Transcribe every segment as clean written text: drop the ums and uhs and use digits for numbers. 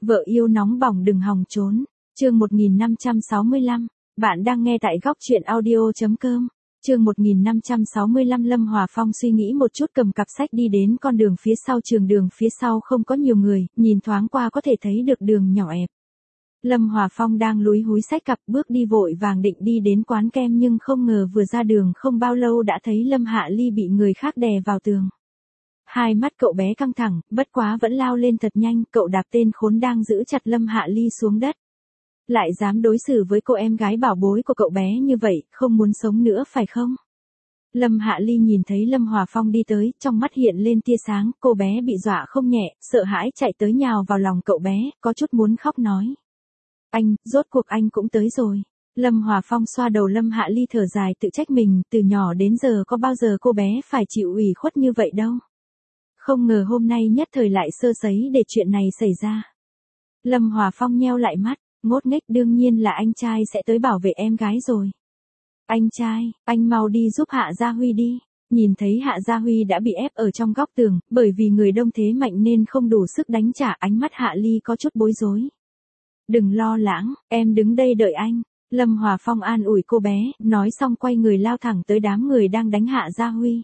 Vợ yêu nóng bỏng đừng hòng trốn. Chương 1565. Bạn đang nghe tại góc truyện audio.com. Chương 1565. Lâm Hòa Phong suy nghĩ một chút cầm cặp sách đi đến con đường phía sau trường đường phía sau không có nhiều người, nhìn thoáng qua có thể thấy được đường nhỏ ẹp. Lâm Hòa Phong đang lúi húi xách cặp bước đi vội vàng định đi đến quán kem nhưng không ngờ vừa ra đường không bao lâu đã thấy Lâm Hạ Ly bị người khác đè vào tường. Hai mắt cậu bé căng thẳng, bất quá vẫn lao lên thật nhanh, cậu đạp tên khốn đang giữ chặt Lâm Hạ Ly xuống đất. Lại dám đối xử với cô em gái bảo bối của cậu bé như vậy, không muốn sống nữa phải không? Lâm Hạ Ly nhìn thấy Lâm Hòa Phong đi tới, trong mắt hiện lên tia sáng, cô bé bị dọa không nhẹ, sợ hãi chạy tới nhào vào lòng cậu bé, có chút muốn khóc nói. Anh, rốt cuộc anh cũng tới rồi. Lâm Hòa Phong xoa đầu Lâm Hạ Ly thở dài tự trách mình, từ nhỏ đến giờ có bao giờ cô bé phải chịu ủy khuất như vậy đâu. Không ngờ hôm nay nhất thời lại sơ sẩy để chuyện này xảy ra. Lâm Hòa Phong nheo lại mắt, ngốt nghếch đương nhiên là anh trai sẽ tới bảo vệ em gái rồi. Anh trai, anh mau đi giúp Hạ Gia Huy đi. Nhìn thấy Hạ Gia Huy đã bị ép ở trong góc tường, bởi vì người đông thế mạnh nên không đủ sức đánh trả, ánh mắt Hạ Ly có chút bối rối. Đừng lo lắng, em đứng đây đợi anh. Lâm Hòa Phong an ủi cô bé, nói xong quay người lao thẳng tới đám người đang đánh Hạ Gia Huy.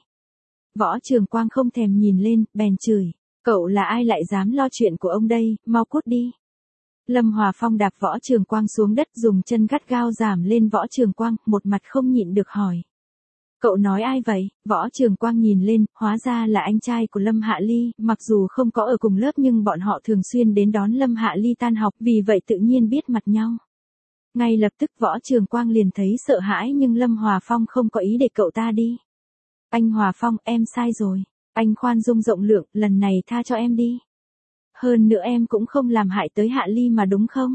Võ Trường Quang không thèm nhìn lên, bèn chửi. Cậu là ai lại dám lo chuyện của ông đây, mau cút đi. Lâm Hòa Phong đạp Võ Trường Quang xuống đất dùng chân gắt gao giảm lên Võ Trường Quang, một mặt không nhịn được hỏi. Cậu nói ai vậy? Võ Trường Quang nhìn lên, hóa ra là anh trai của Lâm Hạ Ly, mặc dù không có ở cùng lớp nhưng bọn họ thường xuyên đến đón Lâm Hạ Ly tan học, vì vậy tự nhiên biết mặt nhau. Ngay lập tức Võ Trường Quang liền thấy sợ hãi nhưng Lâm Hòa Phong không có ý để cậu ta đi. Anh Hòa Phong, em sai rồi. Anh khoan dung rộng lượng, lần này tha cho em đi. Hơn nữa em cũng không làm hại tới Hạ Ly mà đúng không?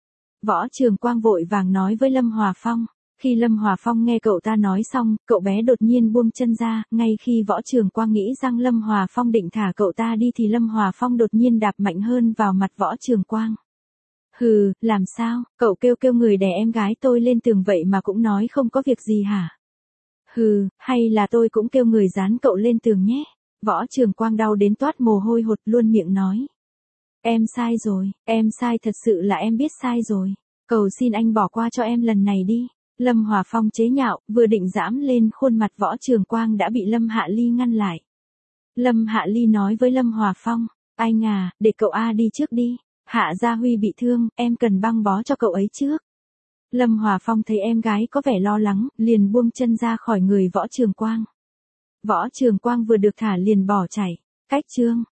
Võ Trường Quang vội vàng nói với Lâm Hòa Phong. Khi Lâm Hòa Phong nghe cậu ta nói xong, cậu bé đột nhiên buông chân ra, ngay khi Võ Trường Quang nghĩ rằng Lâm Hòa Phong định thả cậu ta đi thì Lâm Hòa Phong đột nhiên đạp mạnh hơn vào mặt Võ Trường Quang. Hừ, làm sao, cậu kêu người đè em gái tôi lên tường vậy mà cũng nói không có việc gì hả? Hừ, hay là tôi cũng kêu người dán cậu lên tường nhé. Võ Trường Quang đau đến toát mồ hôi hột luôn miệng nói. Em sai rồi, em sai thật sự là em biết sai rồi. Cầu xin anh bỏ qua cho em lần này đi. Lâm Hòa Phong chế nhạo, vừa định giãm lên khuôn mặt Võ Trường Quang đã bị Lâm Hạ Ly ngăn lại. Lâm Hạ Ly nói với Lâm Hòa Phong, anh à, để cậu A đi trước đi. Hạ Gia Huy bị thương, em cần băng bó cho cậu ấy trước. Lâm Hòa Phong thấy em gái có vẻ lo lắng, liền buông chân ra khỏi người Võ Trường Quang. Võ Trường Quang vừa được thả liền bỏ chạy. Cách chương.